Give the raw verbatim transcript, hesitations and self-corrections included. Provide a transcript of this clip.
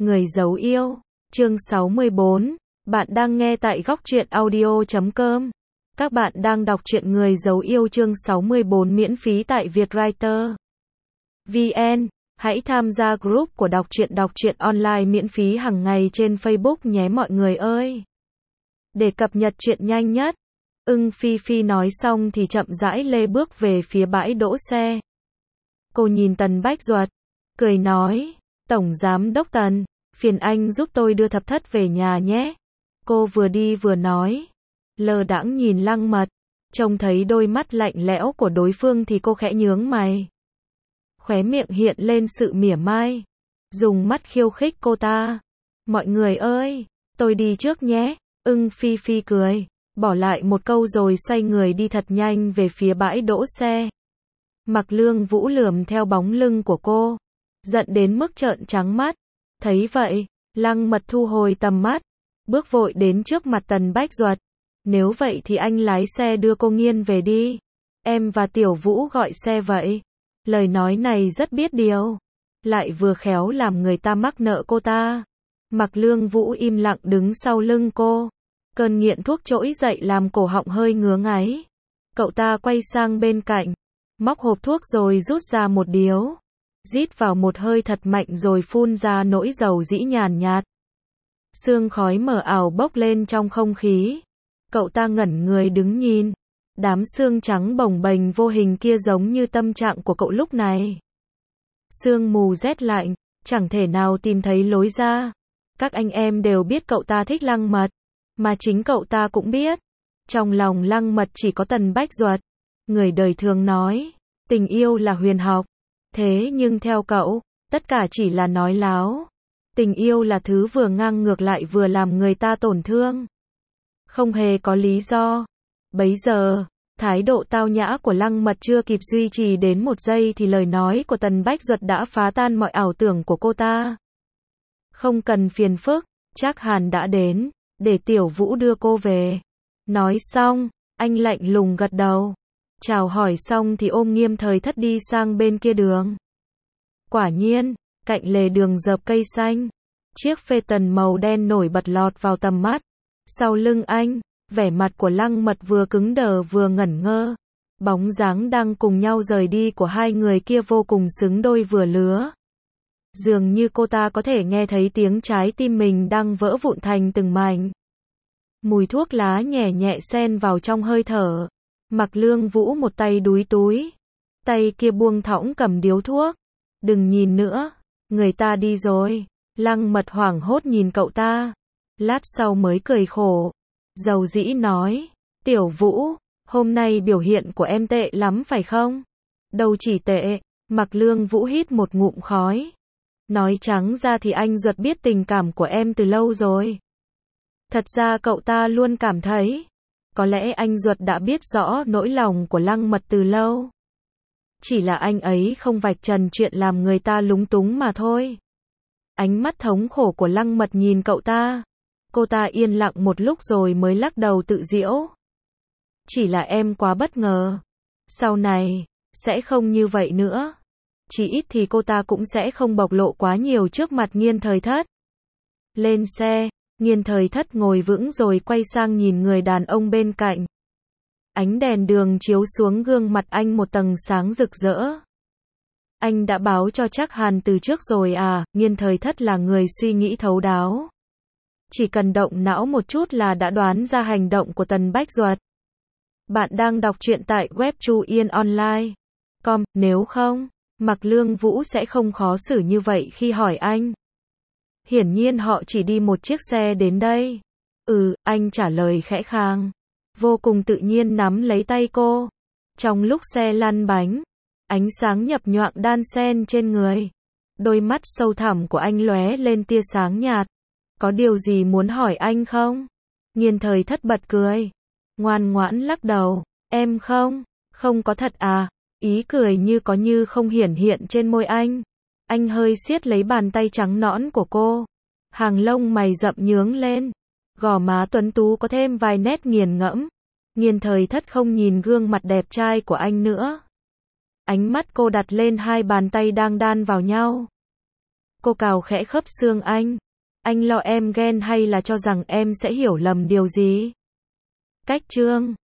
Người giấu yêu, chương sáu mươi bốn. Bạn đang nghe tại góc truyện audio chấm com. Các bạn đang đọc truyện Người giấu yêu chương sáu mươi bốn miễn phí tại Vietwriter vê en. Hãy tham gia group của đọc truyện đọc truyện online miễn phí hàng ngày trên Facebook nhé mọi người ơi. Để cập nhật truyện nhanh nhất. Ưng Phi Phi nói xong thì chậm rãi lê bước về phía bãi đỗ xe. Cô nhìn Tần Bách Duật, cười nói, Tổng Giám Đốc Tần, phiền anh giúp tôi đưa Thập Thất về nhà nhé. Cô vừa đi vừa nói, lơ đãng nhìn Lăng Mật, trông thấy đôi mắt lạnh lẽo của đối phương thì cô khẽ nhướng mày. Khóe miệng hiện lên sự mỉa mai, dùng mắt khiêu khích cô ta. Mọi người ơi, tôi đi trước nhé. Ưng Phi Phi cười, bỏ lại một câu rồi xoay người đi thật nhanh về phía bãi đỗ xe. Mặc Lương Vũ lườm theo bóng lưng của cô, giận đến mức trợn trắng mắt. Thấy vậy, Lăng Mật thu hồi tầm mắt, bước vội đến trước mặt Tần Bách Duật. Nếu vậy thì anh lái xe đưa cô Nghiên về đi. Em và Tiểu Vũ gọi xe vậy. Lời nói này rất biết điều, lại vừa khéo làm người ta mắc nợ cô ta. Mặc Lương Vũ im lặng đứng sau lưng cô. Cơn nghiện thuốc trỗi dậy làm cổ họng hơi ngứa ngáy. Cậu ta quay sang bên cạnh, móc hộp thuốc rồi rút ra một điếu. Rít vào một hơi thật mạnh rồi phun ra nỗi dầu dĩ nhàn nhạt. Sương khói mờ ảo bốc lên trong không khí. Cậu ta ngẩn người đứng nhìn. Đám sương trắng bồng bềnh vô hình kia giống như tâm trạng của cậu lúc này. Sương mù rét lạnh, chẳng thể nào tìm thấy lối ra. Các anh em đều biết cậu ta thích Lăng Mật, mà chính cậu ta cũng biết. Trong lòng Lăng Mật chỉ có Tần Bách Duật. Người đời thường nói, tình yêu là huyền học. Thế nhưng theo cậu, tất cả chỉ là nói láo. Tình yêu là thứ vừa ngang ngược lại vừa làm người ta tổn thương. Không hề có lý do. Bấy giờ, thái độ tao nhã của Lăng Mật chưa kịp duy trì đến một giây thì lời nói của Tần Bách Duật đã phá tan mọi ảo tưởng của cô ta. Không cần phiền phức, Trác Hàn đã đến, để Tiểu Vũ đưa cô về. Nói xong, anh lạnh lùng gật đầu. Chào hỏi xong thì ôm Nghiêm Thời Thất đi sang bên kia đường. Quả nhiên, cạnh lề đường dợp cây xanh, chiếc Phaeton màu đen nổi bật lọt vào tầm mắt. Sau lưng anh, vẻ mặt của Lăng Mật vừa cứng đờ vừa ngẩn ngơ. Bóng dáng đang cùng nhau rời đi của hai người kia vô cùng xứng đôi vừa lứa. Dường như cô ta có thể nghe thấy tiếng trái tim mình đang vỡ vụn thành từng mảnh. Mùi thuốc lá nhẹ nhẹ xen vào trong hơi thở. Mặc Lương Vũ một tay đúi túi, tay kia buông thõng cầm điếu thuốc. Đừng nhìn nữa, người ta đi rồi. Lăng Mật hoảng hốt nhìn cậu ta, lát sau mới cười khổ, dầu dĩ nói, Tiểu Vũ, hôm nay biểu hiện của em tệ lắm phải không? Đâu chỉ tệ. Mặc Lương Vũ hít một ngụm khói. Nói trắng ra thì anh Duật biết tình cảm của em từ lâu rồi. Thật ra cậu ta luôn cảm thấy, có lẽ anh Duật đã biết rõ nỗi lòng của Lăng Mật từ lâu. Chỉ là anh ấy không vạch trần chuyện làm người ta lúng túng mà thôi. Ánh mắt thống khổ của Lăng Mật nhìn cậu ta. Cô ta yên lặng một lúc rồi mới lắc đầu tự giễu. Chỉ là em quá bất ngờ. Sau này, sẽ không như vậy nữa. Chỉ ít thì cô ta cũng sẽ không bộc lộ quá nhiều trước mặt Nghiên Thời Thất. Lên xe, Nghiên Thời Thất ngồi vững rồi quay sang nhìn người đàn ông bên cạnh. Ánh đèn đường chiếu xuống gương mặt anh một tầng sáng rực rỡ. Anh đã báo cho Trác Hàn từ trước rồi à? Nghiên Thời Thất là người suy nghĩ thấu đáo. Chỉ cần động não một chút là đã đoán ra hành động của Tần Bách Duật. Bạn đang đọc truyện tại web chu yên online chấm com, nếu không, Mặc Lương Vũ sẽ không khó xử như vậy khi hỏi anh. Hiển nhiên họ chỉ đi một chiếc xe đến đây. Ừ, anh trả lời khẽ khàng, vô cùng tự nhiên nắm lấy tay cô. Trong lúc xe lăn bánh, ánh sáng nhập nhoạng đan xen trên người. Đôi mắt sâu thẳm của anh lóe lên tia sáng nhạt. Có điều gì muốn hỏi anh không? Nghiên Thời Thất bật cười, ngoan ngoãn lắc đầu, em không, không có thật à? Ý cười như có như không hiển hiện trên môi anh. Anh hơi siết lấy bàn tay trắng nõn của cô. Hàng lông mày rậm nhướng lên. Gò má tuấn tú có thêm vài nét nghiền ngẫm. Nghiên Thời Thất không nhìn gương mặt đẹp trai của anh nữa. Ánh mắt cô đặt lên hai bàn tay đang đan vào nhau. Cô cào khẽ khớp xương anh. Anh lo em ghen hay là cho rằng em sẽ hiểu lầm điều gì? Cách chương